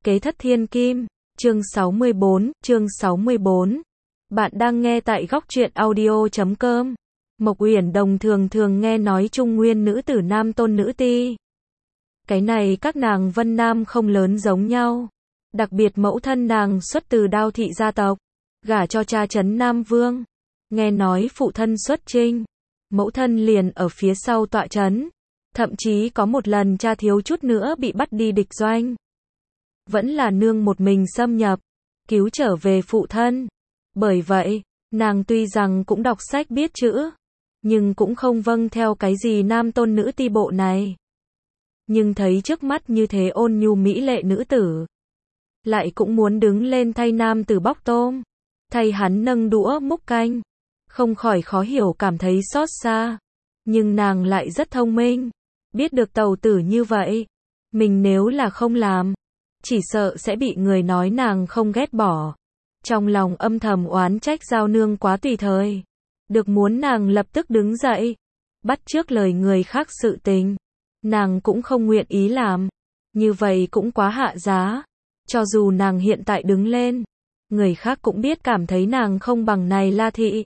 Kế thất thiên kim, chương 64. Bạn đang nghe tại góc truyện audio.com. Mộc Uyển Đồng thường thường nghe nói Trung Nguyên nữ tử nam tôn nữ ti. Cái này các nàng Vân Nam không lớn giống nhau. Đặc biệt mẫu thân nàng xuất từ Đao thị gia tộc, gả cho cha Trấn Nam Vương. Nghe nói phụ thân xuất chinh, mẫu thân liền ở phía sau tọa trấn. Thậm chí có một lần cha thiếu chút nữa bị bắt đi địch doanh. Vẫn là nương một mình xâm nhập, cứu trở về phụ thân. Bởi vậy, nàng tuy rằng cũng đọc sách biết chữ, nhưng cũng không vâng theo cái gì nam tôn nữ ti bộ này. Nhưng thấy trước mắt như thế ôn nhu mỹ lệ nữ tử, lại cũng muốn đứng lên thay nam tử bóc tôm, thay hắn nâng đũa múc canh, không khỏi khó hiểu cảm thấy xót xa. Nhưng nàng lại rất thông minh, biết được tàu tử như vậy, mình nếu là không làm, chỉ sợ sẽ bị người nói nàng không ghét bỏ. Trong lòng âm thầm oán trách Giao Nương quá tùy thời, được muốn nàng lập tức đứng dậy, bắt chước lời người khác sự tình, nàng cũng không nguyện ý làm, như vậy cũng quá hạ giá. Cho dù nàng hiện tại đứng lên, người khác cũng biết cảm thấy nàng không bằng này La thị.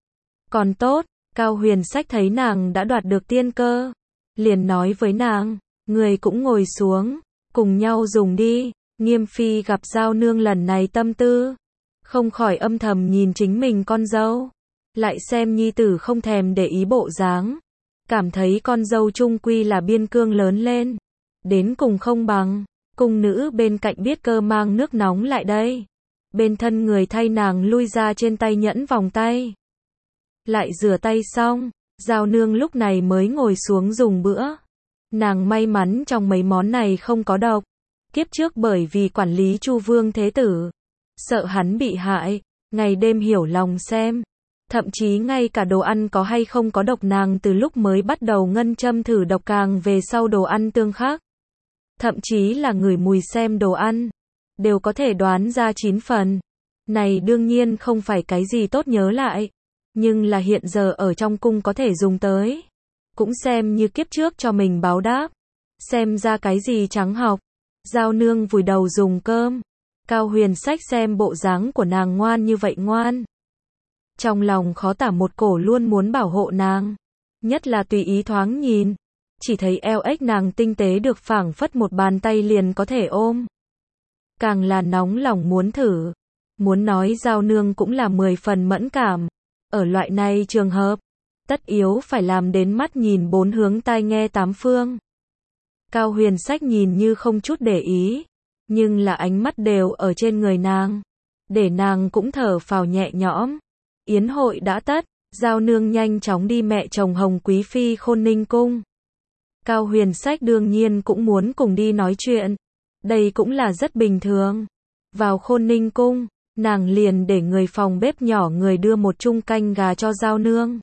Còn tốt, Cao Huyền Sách thấy nàng đã đoạt được tiên cơ, liền nói với nàng, người cũng ngồi xuống, cùng nhau dùng đi. Nghiêm phi gặp Giao Nương lần này tâm tư, không khỏi âm thầm nhìn chính mình con dâu, lại xem nhi tử không thèm để ý bộ dáng, cảm thấy con dâu trung quy là biên cương lớn lên, đến cùng không bằng. Cung nữ bên cạnh biết cơ mang nước nóng lại đây, bên thân người thay nàng lui ra trên tay nhẫn vòng tay. Lại rửa tay xong, Giao Nương lúc này mới ngồi xuống dùng bữa. Nàng may mắn trong mấy món này không có độc. Kiếp trước bởi vì quản lý Chu Vương Thế Tử, sợ hắn bị hại, ngày đêm hiểu lòng xem. Thậm chí ngay cả đồ ăn có hay không có độc nàng từ lúc mới bắt đầu ngân châm thử độc càng về sau đồ ăn tương khắc. Thậm chí là ngửi mùi xem đồ ăn, đều có thể đoán ra 9 phần. Này đương nhiên không phải cái gì tốt nhớ lại, nhưng là hiện giờ ở trong cung có thể dùng tới. Cũng xem như kiếp trước cho mình báo đáp. Xem ra cái gì trắng học. Giao Nương vùi đầu dùng cơm. Cao Huyền Sách xem bộ dáng của nàng ngoan như vậy ngoan, trong lòng khó tả một cổ luôn muốn bảo hộ nàng. Nhất là tùy ý thoáng nhìn, chỉ thấy eo ếch nàng tinh tế được phảng phất một bàn tay liền có thể ôm. Càng là nóng lòng muốn thử. Muốn nói Giao Nương cũng là 10 phần mẫn cảm. Ở loại này trường hợp, tất yếu phải làm đến mắt nhìn bốn hướng tai nghe tám phương. Cao Huyền Sách nhìn như không chút để ý, nhưng là ánh mắt đều ở trên người nàng, để nàng cũng thở phào nhẹ nhõm. Yến hội đã tất, Giao Nương nhanh chóng đi mẹ chồng Hồng Quý Phi Khôn Ninh Cung. Cao Huyền Sách đương nhiên cũng muốn cùng đi nói chuyện, đây cũng là rất bình thường. Vào Khôn Ninh Cung, nàng liền để người phòng bếp nhỏ người đưa một chung canh gà cho Giao Nương.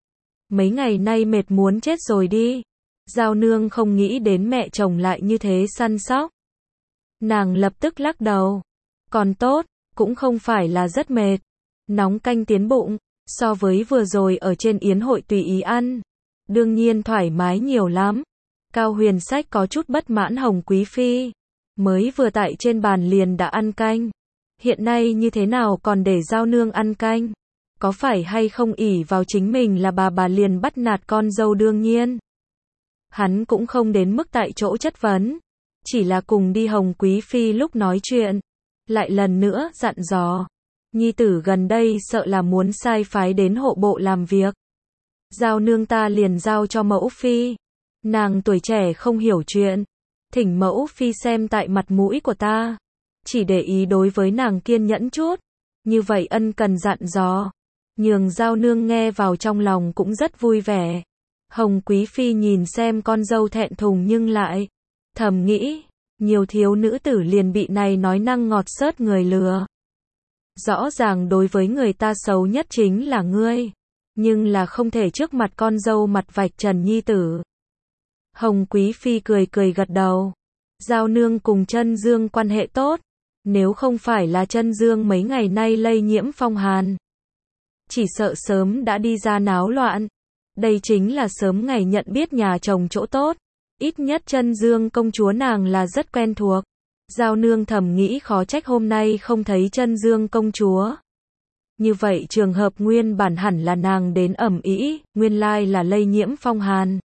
Mấy ngày nay mệt muốn chết rồi đi. Giao Nương không nghĩ đến mẹ chồng lại như thế săn sóc. Nàng lập tức lắc đầu. Còn tốt, cũng không phải là rất mệt. Nóng canh tiến bụng, so với vừa rồi ở trên yến hội tùy ý ăn, đương nhiên thoải mái nhiều lắm. Cao Huyền Sách có chút bất mãn Hồng Quý Phi, mới vừa tại trên bàn liền đã ăn canh, hiện nay như thế nào còn để Giao Nương ăn canh? Có phải hay không ỷ vào chính mình là bà liền bắt nạt con dâu? Đương nhiên, hắn cũng không đến mức tại chỗ chất vấn, chỉ là cùng đi Hồng Quý Phi lúc nói chuyện, lại lần nữa dặn dò, nhi tử gần đây sợ là muốn sai phái đến hộ bộ làm việc. Giao Nương ta liền giao cho mẫu phi, nàng tuổi trẻ không hiểu chuyện, thỉnh mẫu phi xem tại mặt mũi của ta, chỉ để ý đối với nàng kiên nhẫn chút, như vậy ân cần dặn dò, nhường Giao Nương nghe vào trong lòng cũng rất vui vẻ. Hồng Quý Phi nhìn xem con dâu thẹn thùng nhưng lại thầm nghĩ, nhiều thiếu nữ tử liền bị này nói năng ngọt xớt người lừa. Rõ ràng đối với người ta xấu nhất chính là ngươi, nhưng là không thể trước mặt con dâu mặt vạch trần nhi tử. Hồng Quý Phi cười cười gật đầu. Giao Nương cùng Chân Dương quan hệ tốt, nếu không phải là Chân Dương mấy ngày nay lây nhiễm phong hàn, chỉ sợ sớm đã đi ra náo loạn. Đây chính là sớm ngày nhận biết nhà chồng chỗ tốt. Ít nhất Chân Dương công chúa nàng là rất quen thuộc. Giao Nương thầm nghĩ khó trách hôm nay không thấy Chân Dương công chúa. Như vậy trường hợp nguyên bản hẳn là nàng đến ẩm ĩ, nguyên lai là lây nhiễm phong hàn.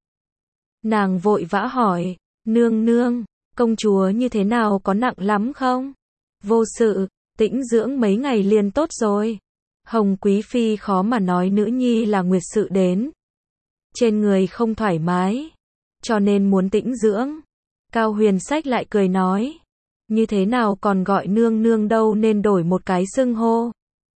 Nàng vội vã hỏi, nương nương, công chúa như thế nào, có nặng lắm không? Vô sự, tĩnh dưỡng mấy ngày liền tốt rồi. Hồng Quý Phi khó mà nói nữ nhi là nguyệt sự đến. Trên người không thoải mái, cho nên muốn tĩnh dưỡng. Cao Huyền Sách lại cười nói, như thế nào còn gọi nương nương đâu, nên đổi một cái xưng hô.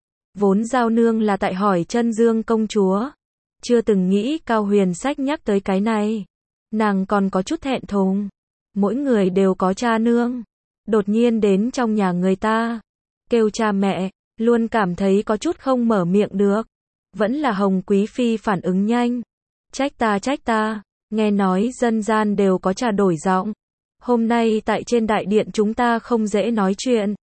Vốn Giao Nương là tại hỏi Chân Dương công chúa, chưa từng nghĩ Cao Huyền Sách nhắc tới cái này. Nàng còn có chút thẹn thùng. Mỗi người đều có cha nương, đột nhiên đến trong nhà người ta, kêu cha mẹ, luôn cảm thấy có chút không mở miệng được. Vẫn là Hồng Quý Phi phản ứng nhanh. Trách ta, nghe nói dân gian đều có trà đổi giọng. Hôm nay tại trên đại điện chúng ta không dễ nói chuyện.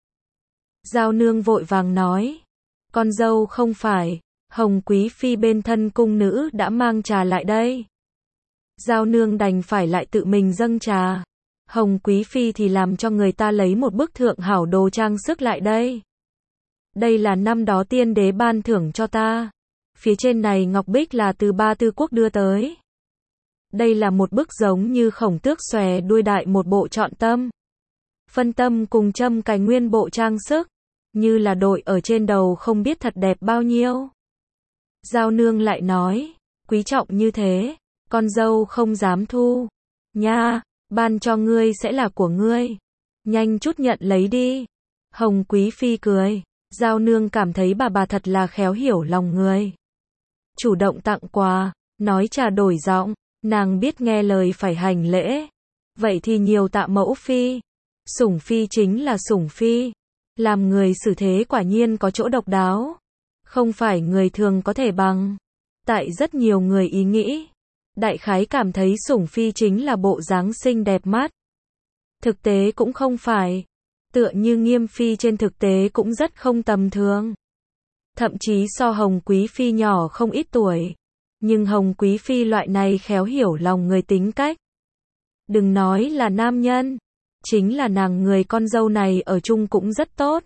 Giao Nương vội vàng nói, con dâu không phải, Hồng Quý Phi bên thân cung nữ đã mang trà lại đây. Giao Nương đành phải lại tự mình dâng trà. Hồng Quý Phi thì làm cho người ta lấy một bức thượng hảo đồ trang sức lại đây. Đây là năm đó tiên đế ban thưởng cho ta. Phía trên này ngọc bích là từ Ba Tư Quốc đưa tới. Đây là một bức giống như khổng tước xòe đuôi đại một bộ trọn tâm. Phân tâm cùng châm cài nguyên bộ trang sức. Như là đội ở trên đầu không biết thật đẹp bao nhiêu. Giao Nương lại nói, quý trọng như thế, con dâu không dám thu. Nha, ban cho ngươi sẽ là của ngươi. Nhanh chút nhận lấy đi. Hồng Quý Phi cười. Giao Nương cảm thấy bà thật là khéo hiểu lòng người. Chủ động tặng quà, nói trà đổi giọng, nàng biết nghe lời phải hành lễ. Vậy thì nhiều tạ mẫu phi. Sủng phi chính là sủng phi. Làm người xử thế quả nhiên có chỗ độc đáo. Không phải người thường có thể bằng. Tại rất nhiều người ý nghĩ, đại khái cảm thấy sủng phi chính là bộ dáng xinh đẹp mắt. Thực tế cũng không phải. Tựa như Nghiêm Phi trên thực tế cũng rất không tầm thường. Thậm chí so Hồng Quý Phi nhỏ không ít tuổi. Nhưng Hồng Quý Phi loại này khéo hiểu lòng người tính cách. Đừng nói là nam nhân, chính là nàng người con dâu này ở chung cũng rất tốt.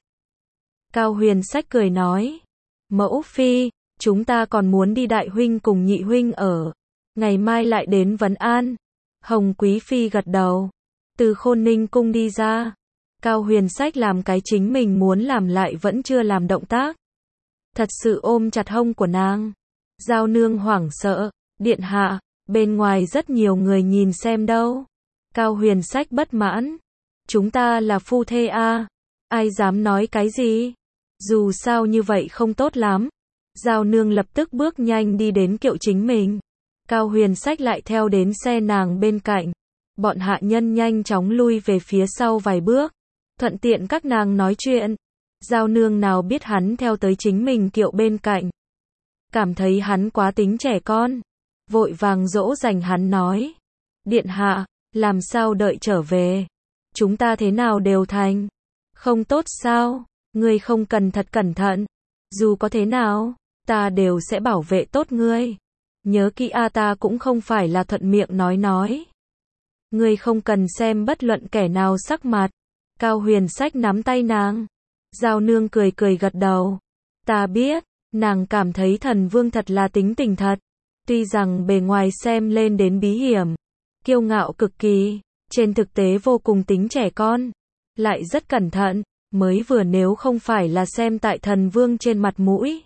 Cao Huyền Sách cười nói, mẫu phi, chúng ta còn muốn đi đại huynh cùng nhị huynh ở. Ngày mai lại đến vấn an. Hồng Quý Phi gật đầu. Từ Khôn Ninh cung đi ra. Cao Huyền Sách làm cái chính mình muốn làm lại vẫn chưa làm động tác. Thật sự ôm chặt hông của nàng. Giao Nương hoảng sợ, điện hạ, bên ngoài rất nhiều người nhìn xem đâu. Cao Huyền Sách bất mãn. Chúng ta là phu thê a, ai dám nói cái gì? Dù sao như vậy không tốt lắm. Giao Nương lập tức bước nhanh đi đến kiệu chính mình. Cao Huyền Sách lại theo đến xe nàng bên cạnh. Bọn hạ nhân nhanh chóng lui về phía sau vài bước, thuận tiện các nàng nói chuyện. Giao Nương nào biết hắn theo tới chính mình kiệu bên cạnh. Cảm thấy hắn quá tính trẻ con. Vội vàng dỗ dành hắn nói. Điện hạ, làm sao đợi trở về? Chúng ta thế nào đều thành. Không tốt sao? Ngươi không cần thật cẩn thận. Dù có thế nào, ta đều sẽ bảo vệ tốt ngươi. Nhớ kỹ ta cũng không phải là thuận miệng nói. Ngươi không cần xem bất luận kẻ nào sắc mặt. Cao Huyền Sách nắm tay nàng. Giao Nương cười cười gật đầu. Ta biết, nàng cảm thấy thần vương thật là tính tình thật. Tuy rằng bề ngoài xem lên đến bí hiểm, kiêu ngạo cực kỳ, trên thực tế vô cùng tính trẻ con, lại rất cẩn thận, mới vừa nếu không phải là xem tại thần vương trên mặt mũi.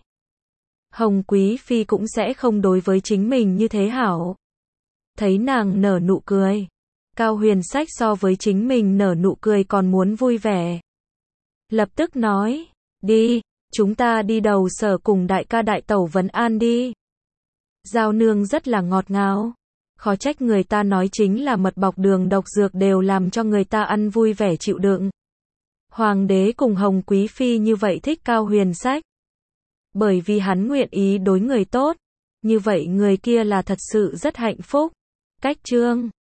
Hồng Quý Phi cũng sẽ không đối với chính mình như thế hảo. Thấy nàng nở nụ cười. Cao Huyền Sách so với chính mình nở nụ cười còn muốn vui vẻ. Lập tức nói, đi, chúng ta đi đầu sở cùng đại ca đại tẩu vấn an đi. Giao Nương rất là ngọt ngào. Khó trách người ta nói chính là mật bọc đường độc dược đều làm cho người ta ăn vui vẻ chịu đựng. Hoàng đế cùng Hồng Quý Phi như vậy thích Cao Huyền Sách. Bởi vì hắn nguyện ý đối người tốt. Như vậy người kia là thật sự rất hạnh phúc. Cách chương